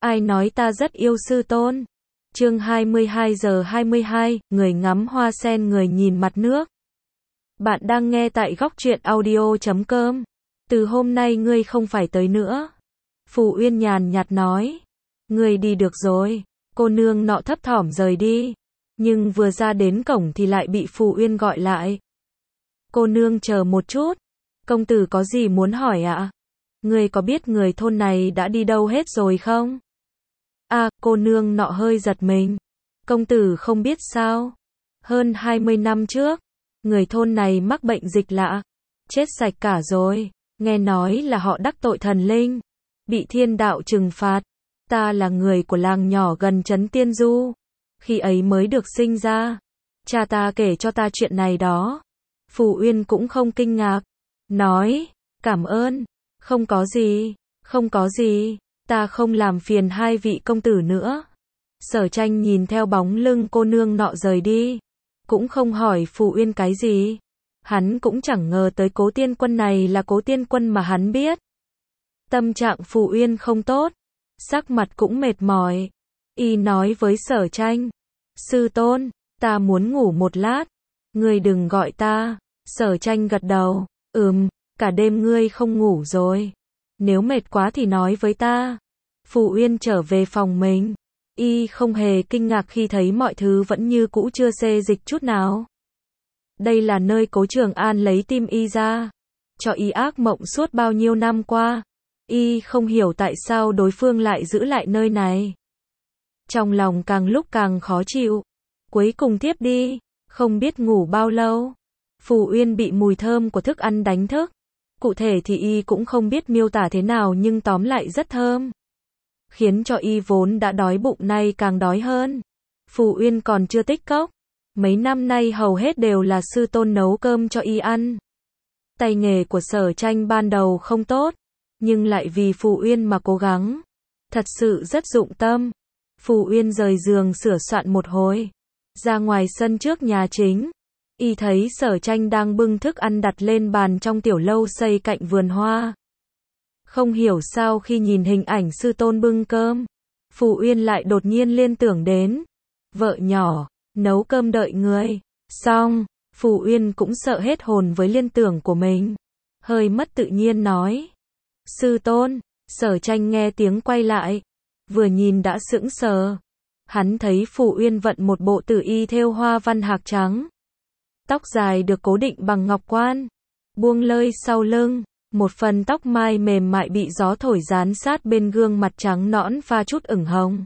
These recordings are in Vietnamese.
Ai nói ta rất yêu sư tôn? Chương 22:22, người ngắm hoa sen người nhìn mặt nước. Bạn đang nghe tại góc truyện audio.com. Từ hôm nay ngươi không phải tới nữa. Phù Uyên nhàn nhạt nói. Ngươi đi được rồi. Cô nương nọ thấp thỏm rời đi. Nhưng vừa ra đến cổng thì lại bị Phù Uyên gọi lại. Cô nương chờ một chút. Công tử có gì muốn hỏi ạ? Ngươi có biết người thôn này đã đi đâu hết rồi không? Cô nương nọ hơi giật mình. Công tử không biết sao? Hơn 20 năm trước, người thôn này mắc bệnh dịch lạ, chết sạch cả rồi. Nghe nói là họ đắc tội thần linh, bị thiên đạo trừng phạt. Ta là người của làng nhỏ gần trấn Tiên Du, khi ấy mới được sinh ra. Cha ta kể cho ta chuyện này đó. Phù Uyên cũng không kinh ngạc, nói, cảm ơn, không có gì, không có gì. Ta không làm phiền hai vị công tử nữa. Sở Tranh nhìn theo bóng lưng cô nương nọ rời đi, cũng không hỏi Phù Uyên cái gì. Hắn cũng chẳng ngờ tới Cố Tiên Quân này là Cố Tiên Quân mà hắn biết. Tâm trạng Phù Uyên không tốt, sắc mặt cũng mệt mỏi. Y nói với Sở Tranh, sư tôn, ta muốn ngủ một lát, ngươi đừng gọi ta. Sở Tranh gật đầu, cả đêm ngươi không ngủ rồi. Nếu mệt quá thì nói với ta. Phù Uyên trở về phòng mình. Y không hề kinh ngạc khi thấy mọi thứ vẫn như cũ, chưa xê dịch chút nào. Đây là nơi Cố Trường An lấy tim Y ra, cho Y ác mộng suốt bao nhiêu năm qua. Y không hiểu tại sao đối phương lại giữ lại nơi này. Trong lòng càng lúc càng khó chịu. Cuối cùng tiếp đi, không biết ngủ bao lâu. Phù Uyên bị mùi thơm của thức ăn đánh thức. Cụ thể thì Y cũng không biết miêu tả thế nào, nhưng tóm lại rất thơm, khiến cho Y vốn đã đói bụng nay càng đói hơn. Phù Uyên còn chưa tích cốc. Mấy năm nay hầu hết đều là sư tôn nấu cơm cho Y ăn. Tay nghề của Sở Tranh ban đầu không tốt, nhưng lại vì Phù Uyên mà cố gắng. Thật sự rất dụng tâm. Phù Uyên rời giường sửa soạn một hồi, ra ngoài sân trước nhà chính. Y thấy Sở Tranh đang bưng thức ăn đặt lên bàn trong tiểu lâu xây cạnh vườn hoa. Không hiểu sao khi nhìn hình ảnh sư tôn bưng cơm, Phù Uyên lại đột nhiên liên tưởng đến vợ nhỏ, nấu cơm đợi người. Xong, Phù Uyên cũng sợ hết hồn với liên tưởng của mình. Hơi mất tự nhiên nói. Sư tôn. Sở Tranh nghe tiếng quay lại, vừa nhìn đã sững sờ. Hắn thấy Phù Uyên vận một bộ tử y thêu hoa văn hạc trắng. Tóc dài được cố định bằng ngọc quan, buông lơi sau lưng. Một phần tóc mai mềm mại bị gió thổi dán sát bên gương mặt trắng nõn pha chút ửng hồng.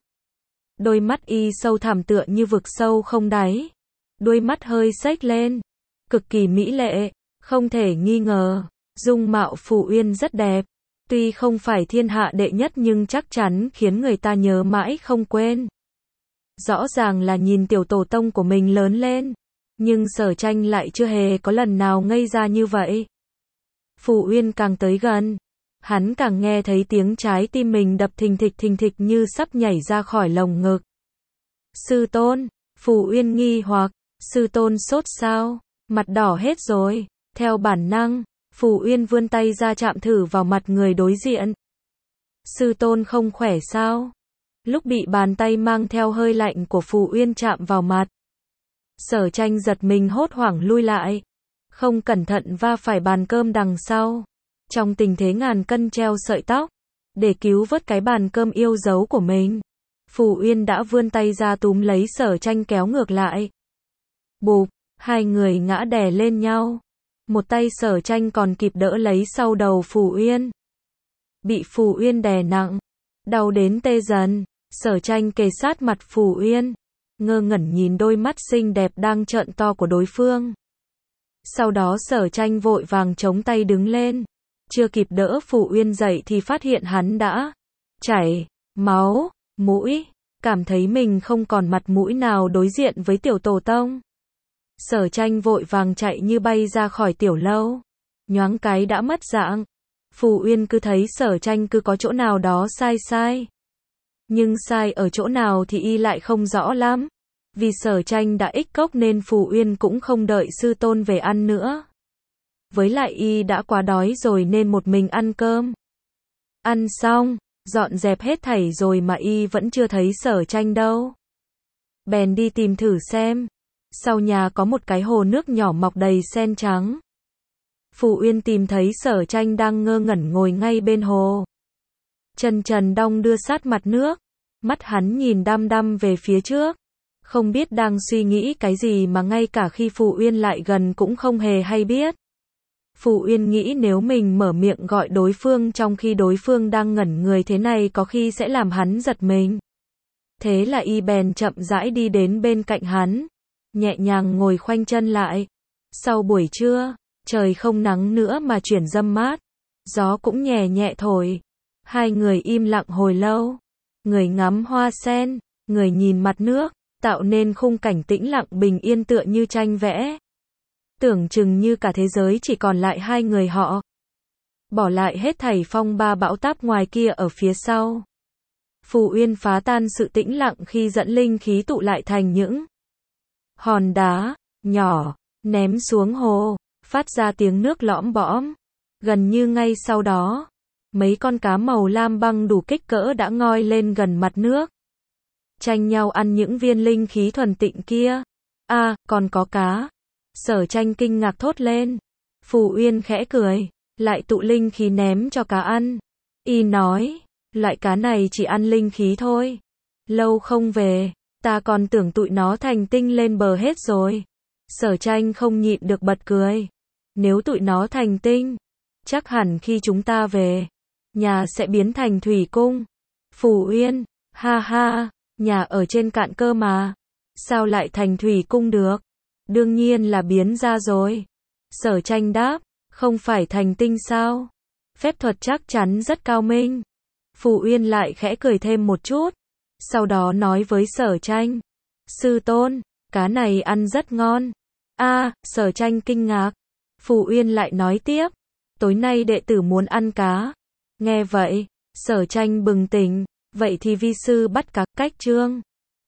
Đôi mắt Y sâu thẳm tựa như vực sâu không đáy. Đôi mắt hơi xếch lên, cực kỳ mỹ lệ, không thể nghi ngờ. Dung mạo Phù Uyên rất đẹp, tuy không phải thiên hạ đệ nhất nhưng chắc chắn khiến người ta nhớ mãi không quên. Rõ ràng là nhìn tiểu tổ tông của mình lớn lên, nhưng Sở Tranh lại chưa hề có lần nào ngây ra như vậy. Phù Uyên càng tới gần, hắn càng nghe thấy tiếng trái tim mình đập thình thịch như sắp nhảy ra khỏi lồng ngực. Sư tôn. Phù Uyên nghi hoặc. Sư tôn sốt sao? Mặt đỏ hết rồi. Theo bản năng, Phù Uyên vươn tay ra chạm thử vào mặt người đối diện. Sư tôn không khỏe sao? Lúc bị bàn tay mang theo hơi lạnh của Phù Uyên chạm vào mặt, Sở Tranh giật mình hốt hoảng lui lại, không cẩn thận va phải bàn cơm đằng sau. Trong tình thế ngàn cân treo sợi tóc, để cứu vớt cái bàn cơm yêu dấu của mình, Phù Uyên đã vươn tay ra túm lấy Sở Tranh kéo ngược lại. Bụp, hai người ngã đè lên nhau. Một tay Sở Tranh còn kịp đỡ lấy sau đầu Phù Uyên. Bị Phù Uyên đè nặng, đau đến tê dần. Sở Tranh kề sát mặt Phù Uyên, ngơ ngẩn nhìn đôi mắt xinh đẹp đang trợn to của đối phương. Sau đó Sở Tranh vội vàng chống tay đứng lên. Chưa kịp đỡ Phù Uyên dậy thì phát hiện hắn đã chảy máu mũi, cảm thấy mình không còn mặt mũi nào đối diện với tiểu tổ tông. Sở Tranh vội vàng chạy như bay ra khỏi tiểu lâu, nhoáng cái đã mất dạng. Phù Uyên cứ thấy Sở Tranh cứ có chỗ nào đó sai. Nhưng sai ở chỗ nào thì Y lại không rõ lắm. Vì Sở Tranh đã ích cốc nên Phù Uyên cũng không đợi sư tôn về ăn nữa. Với lại Y đã quá đói rồi nên một mình ăn cơm. Ăn xong, Dọn dẹp hết thảy rồi mà y vẫn chưa thấy Sở Tranh đâu. Bèn đi tìm thử xem. Sau nhà có một cái hồ nước nhỏ mọc đầy sen trắng. Phù Uyên tìm thấy Sở Tranh đang ngơ ngẩn ngồi ngay bên hồ. Chân trần đong đưa sát mặt nước. Mắt hắn nhìn đăm đăm về phía trước. Không biết đang suy nghĩ cái gì mà ngay cả khi Phù Uyên lại gần cũng không hề hay biết. Phù Uyên nghĩ nếu mình mở miệng gọi đối phương trong khi đối phương đang ngẩn người thế này có khi sẽ làm hắn giật mình. Thế là y bèn chậm rãi đi đến bên cạnh hắn, nhẹ nhàng ngồi khoanh chân lại. Sau buổi trưa, trời không nắng nữa mà chuyển râm mát, gió cũng nhẹ nhẹ thổi. Hai người im lặng hồi lâu, người ngắm hoa sen, người nhìn mặt nước, tạo nên khung cảnh tĩnh lặng bình yên tựa như tranh vẽ. Tưởng chừng như cả thế giới chỉ còn lại hai người họ. Bỏ lại hết thảy phong ba bão táp ngoài kia ở phía sau. Phù Uyên phá tan sự tĩnh lặng khi dẫn linh khí tụ lại thành những hòn đá nhỏ, ném xuống hồ, phát ra tiếng nước lõm bõm. Gần như ngay sau đó, mấy con cá màu lam băng đủ kích cỡ đã ngoi lên gần mặt nước. Tranh nhau ăn những viên linh khí thuần tịnh kia. À, còn có cá. Sở Tranh kinh ngạc thốt lên. Phù Uyên khẽ cười, lại tụ linh khí ném cho cá ăn. Y nói, loại cá này chỉ ăn linh khí thôi. Lâu không về, ta còn tưởng tụi nó thành tinh lên bờ hết rồi. Sở Tranh không nhịn được bật cười. Nếu tụi nó thành tinh, chắc hẳn khi chúng ta về, nhà sẽ biến thành thủy cung. Phù Uyên, ha ha, nhà ở trên cạn cơ mà. Sao lại thành thủy cung được? Đương nhiên là biến ra rồi. Sở Tranh đáp, không phải thành tinh sao? Phép thuật chắc chắn rất cao minh. Phù Uyên lại khẽ cười thêm một chút. Sau đó nói với Sở Tranh, sư tôn, cá này ăn rất ngon. À, Sở Tranh kinh ngạc. Phù Uyên lại nói tiếp, tối nay đệ tử muốn ăn cá. Nghe vậy, Sở Tranh bừng tỉnh, vậy thì vi sư bắt cá cách chương.